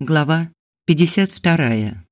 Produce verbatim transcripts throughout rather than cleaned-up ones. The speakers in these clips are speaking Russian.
Глава пятьдесят вторая.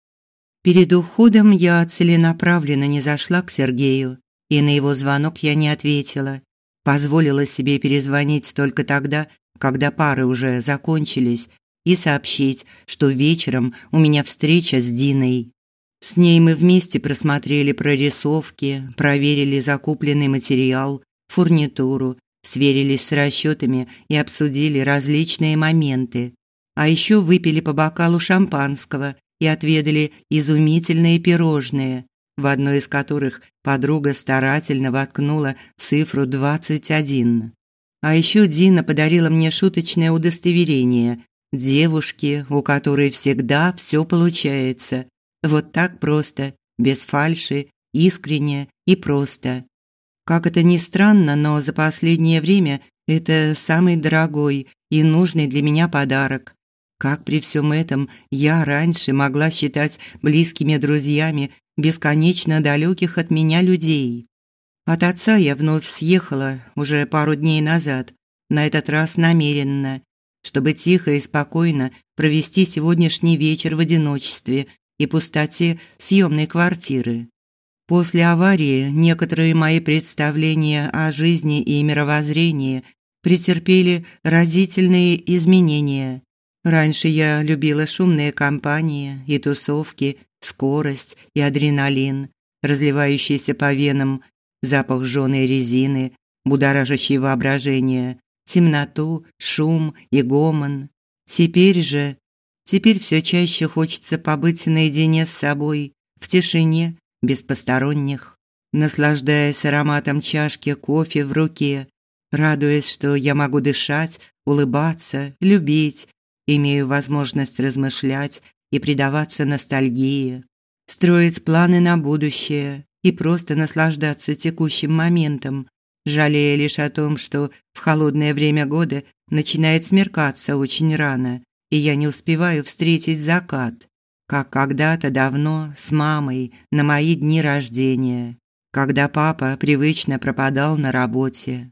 Перед уходом я целенаправленно не зашла к Сергею, и на его звонок я не ответила. Позволила себе перезвонить только тогда, когда пары уже закончились, и сообщить, что вечером у меня встреча с Диной. С ней мы вместе просмотрели прорисовки, проверили закупленный материал, фурнитуру, сверились с расчетами и обсудили различные моменты. А еще выпили по бокалу шампанского и отведали изумительные пирожные, в одно из которых подруга старательно воткнула цифру двадцать один. А еще Дина подарила мне шуточное удостоверение девушки, у которой всегда все получается. Вот так просто, без фальши, искренне и просто. Как это ни странно, но за последнее время это самый дорогой и нужный для меня подарок. Как при всем этом я раньше могла считать близкими друзьями бесконечно далеких от меня людей. От отца я вновь съехала уже пару дней назад, на этот раз намеренно, чтобы тихо и спокойно провести сегодняшний вечер в одиночестве и пустоте съемной квартиры. После аварии некоторые мои представления о жизни и мировоззрении претерпели разительные изменения. Раньше я любила шумные компании и тусовки, скорость и адреналин, разливающийся по венам, запах жженой резины, будоражащий воображение, темноту, шум и гомон. Теперь же, теперь все чаще хочется побыть наедине с собой, в тишине, без посторонних, наслаждаясь ароматом чашки кофе в руке, радуясь, что я могу дышать, улыбаться, любить, имею возможность размышлять и предаваться ностальгии, строить планы на будущее и просто наслаждаться текущим моментом, жалея лишь о том, что в холодное время года начинает смеркаться очень рано, и я не успеваю встретить закат, как когда-то давно с мамой на мои дни рождения, когда папа привычно пропадал на работе.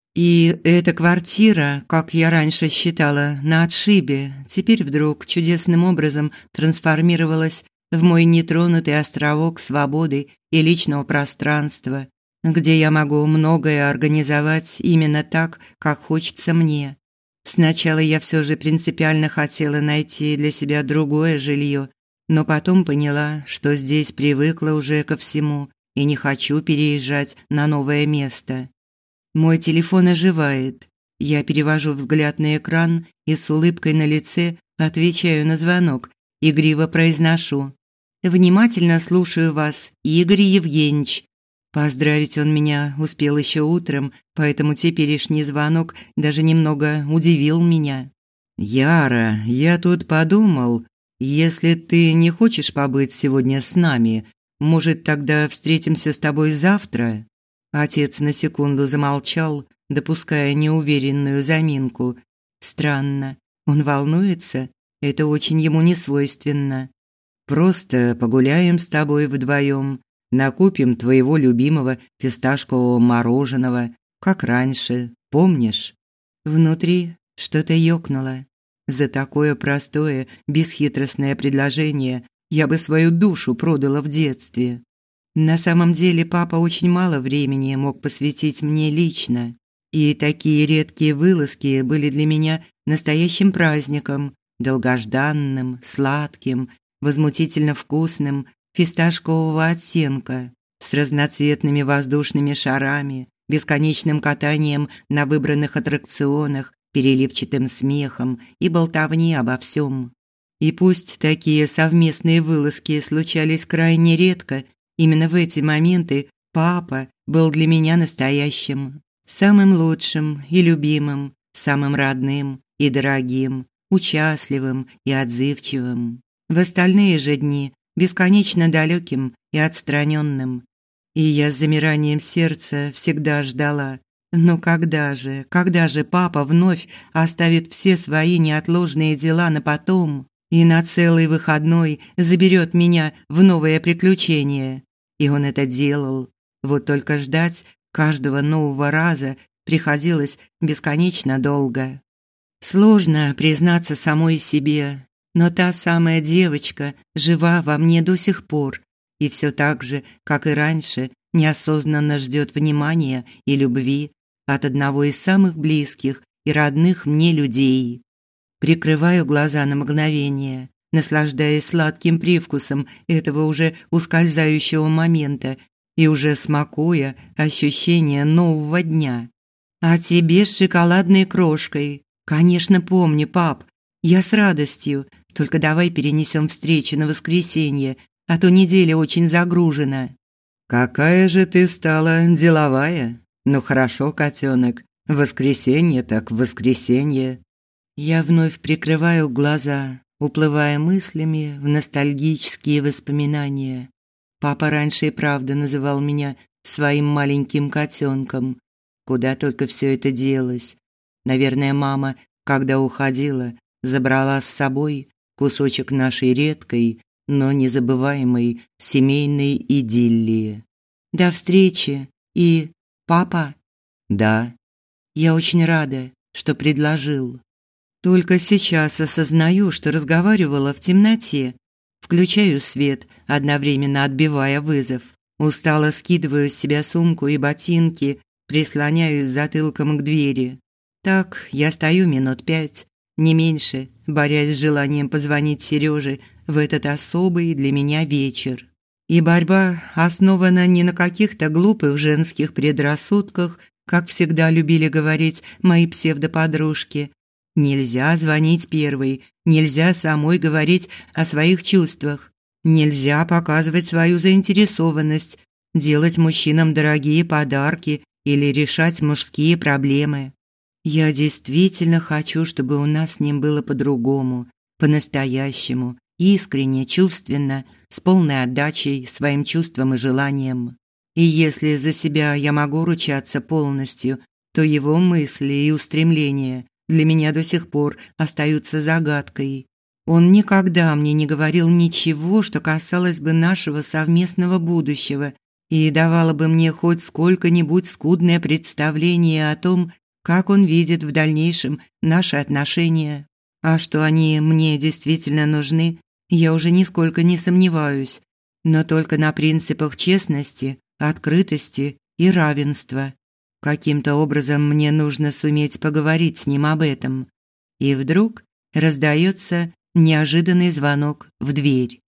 И эта квартира, как я раньше считала, на отшибе, теперь вдруг чудесным образом трансформировалась в мой нетронутый островок свободы и личного пространства, где я могу многое организовать именно так, как хочется мне. Сначала я все же принципиально хотела найти для себя другое жилье, но потом поняла, что здесь привыкла уже ко всему и не хочу переезжать на новое место. Мой телефон оживает. Я перевожу взгляд на экран и с улыбкой на лице отвечаю на звонок, игриво произношу: «Внимательно слушаю вас, Игорь Евгеньевич». Поздравить он меня успел еще утром, поэтому теперешний звонок даже немного удивил меня. «Яра, я тут подумал, если ты не хочешь побыть сегодня с нами, может, тогда встретимся с тобой завтра?» Отец на секунду замолчал, допуская неуверенную заминку. Странно, он волнуется, это очень ему не свойственно. «Просто погуляем с тобой вдвоем, накупим твоего любимого фисташкового мороженого, как раньше, помнишь?» Внутри что-то ёкнуло. За такое простое, бесхитростное предложение я бы свою душу продала в детстве. На самом деле папа очень мало времени мог посвятить мне лично, и такие редкие вылазки были для меня настоящим праздником, долгожданным, сладким, возмутительно вкусным, фисташкового оттенка, с разноцветными воздушными шарами, бесконечным катанием на выбранных аттракционах, переливчатым смехом и болтовней обо всем. И пусть такие совместные вылазки случались крайне редко, именно в эти моменты папа был для меня настоящим, самым лучшим и любимым, самым родным и дорогим, участливым и отзывчивым. В остальные же дни бесконечно далеким и отстраненным. И я с замиранием сердца всегда ждала: но когда же, когда же папа вновь оставит все свои неотложные дела на потом и на целый выходной заберет меня в новое приключение? И он это делал. Вот только ждать каждого нового раза приходилось бесконечно долго. Сложно признаться самой себе. Но та самая девочка жива во мне до сих пор и все так же, как и раньше, неосознанно ждет внимания и любви от одного из самых близких и родных мне людей. Прикрываю глаза на мгновение, наслаждаясь сладким привкусом этого уже ускользающего момента и уже смакуя ощущение нового дня. А тебе с шоколадной крошкой. Конечно, помню, пап. Я с радостью. Только давай перенесем встречу на воскресенье, а то неделя очень загружена. Какая же ты стала деловая. Ну хорошо, котенок. Воскресенье так воскресенье. Я вновь прикрываю глаза, уплывая мыслями в ностальгические воспоминания. Папа раньше и правда называл меня своим маленьким котенком. Куда только все это делось. Наверное, мама, когда уходила, забрала с собой кусочек нашей редкой, но незабываемой семейной идиллии. До встречи. И папа? Да. Я очень рада, что предложил. Только сейчас осознаю, что разговаривала в темноте. Включаю свет, одновременно отбивая вызов. Устало скидываю с себя сумку и ботинки, прислоняюсь затылком к двери. Так я стою минут пять, не меньше, борясь с желанием позвонить Серёже в этот особый для меня вечер. И борьба основана не на каких-то глупых женских предрассудках, как всегда любили говорить мои псевдоподружки. Нельзя звонить первой, нельзя самой говорить о своих чувствах, нельзя показывать свою заинтересованность, делать мужчинам дорогие подарки или решать мужские проблемы. Я действительно хочу, чтобы у нас с ним было по-другому, по-настоящему, искренне, чувственно, с полной отдачей своим чувствам и желаниям. И если за себя я могу ручаться полностью, то его мысли и устремления для меня до сих пор остаются загадкой. Он никогда мне не говорил ничего, что касалось бы нашего совместного будущего и давало бы мне хоть сколько-нибудь скудное представление о том, как он видит в дальнейшем наши отношения. А что они мне действительно нужны, я уже нисколько не сомневаюсь, но только на принципах честности, открытости и равенства. Каким-то образом мне нужно суметь поговорить с ним об этом. И вдруг раздается неожиданный звонок в дверь.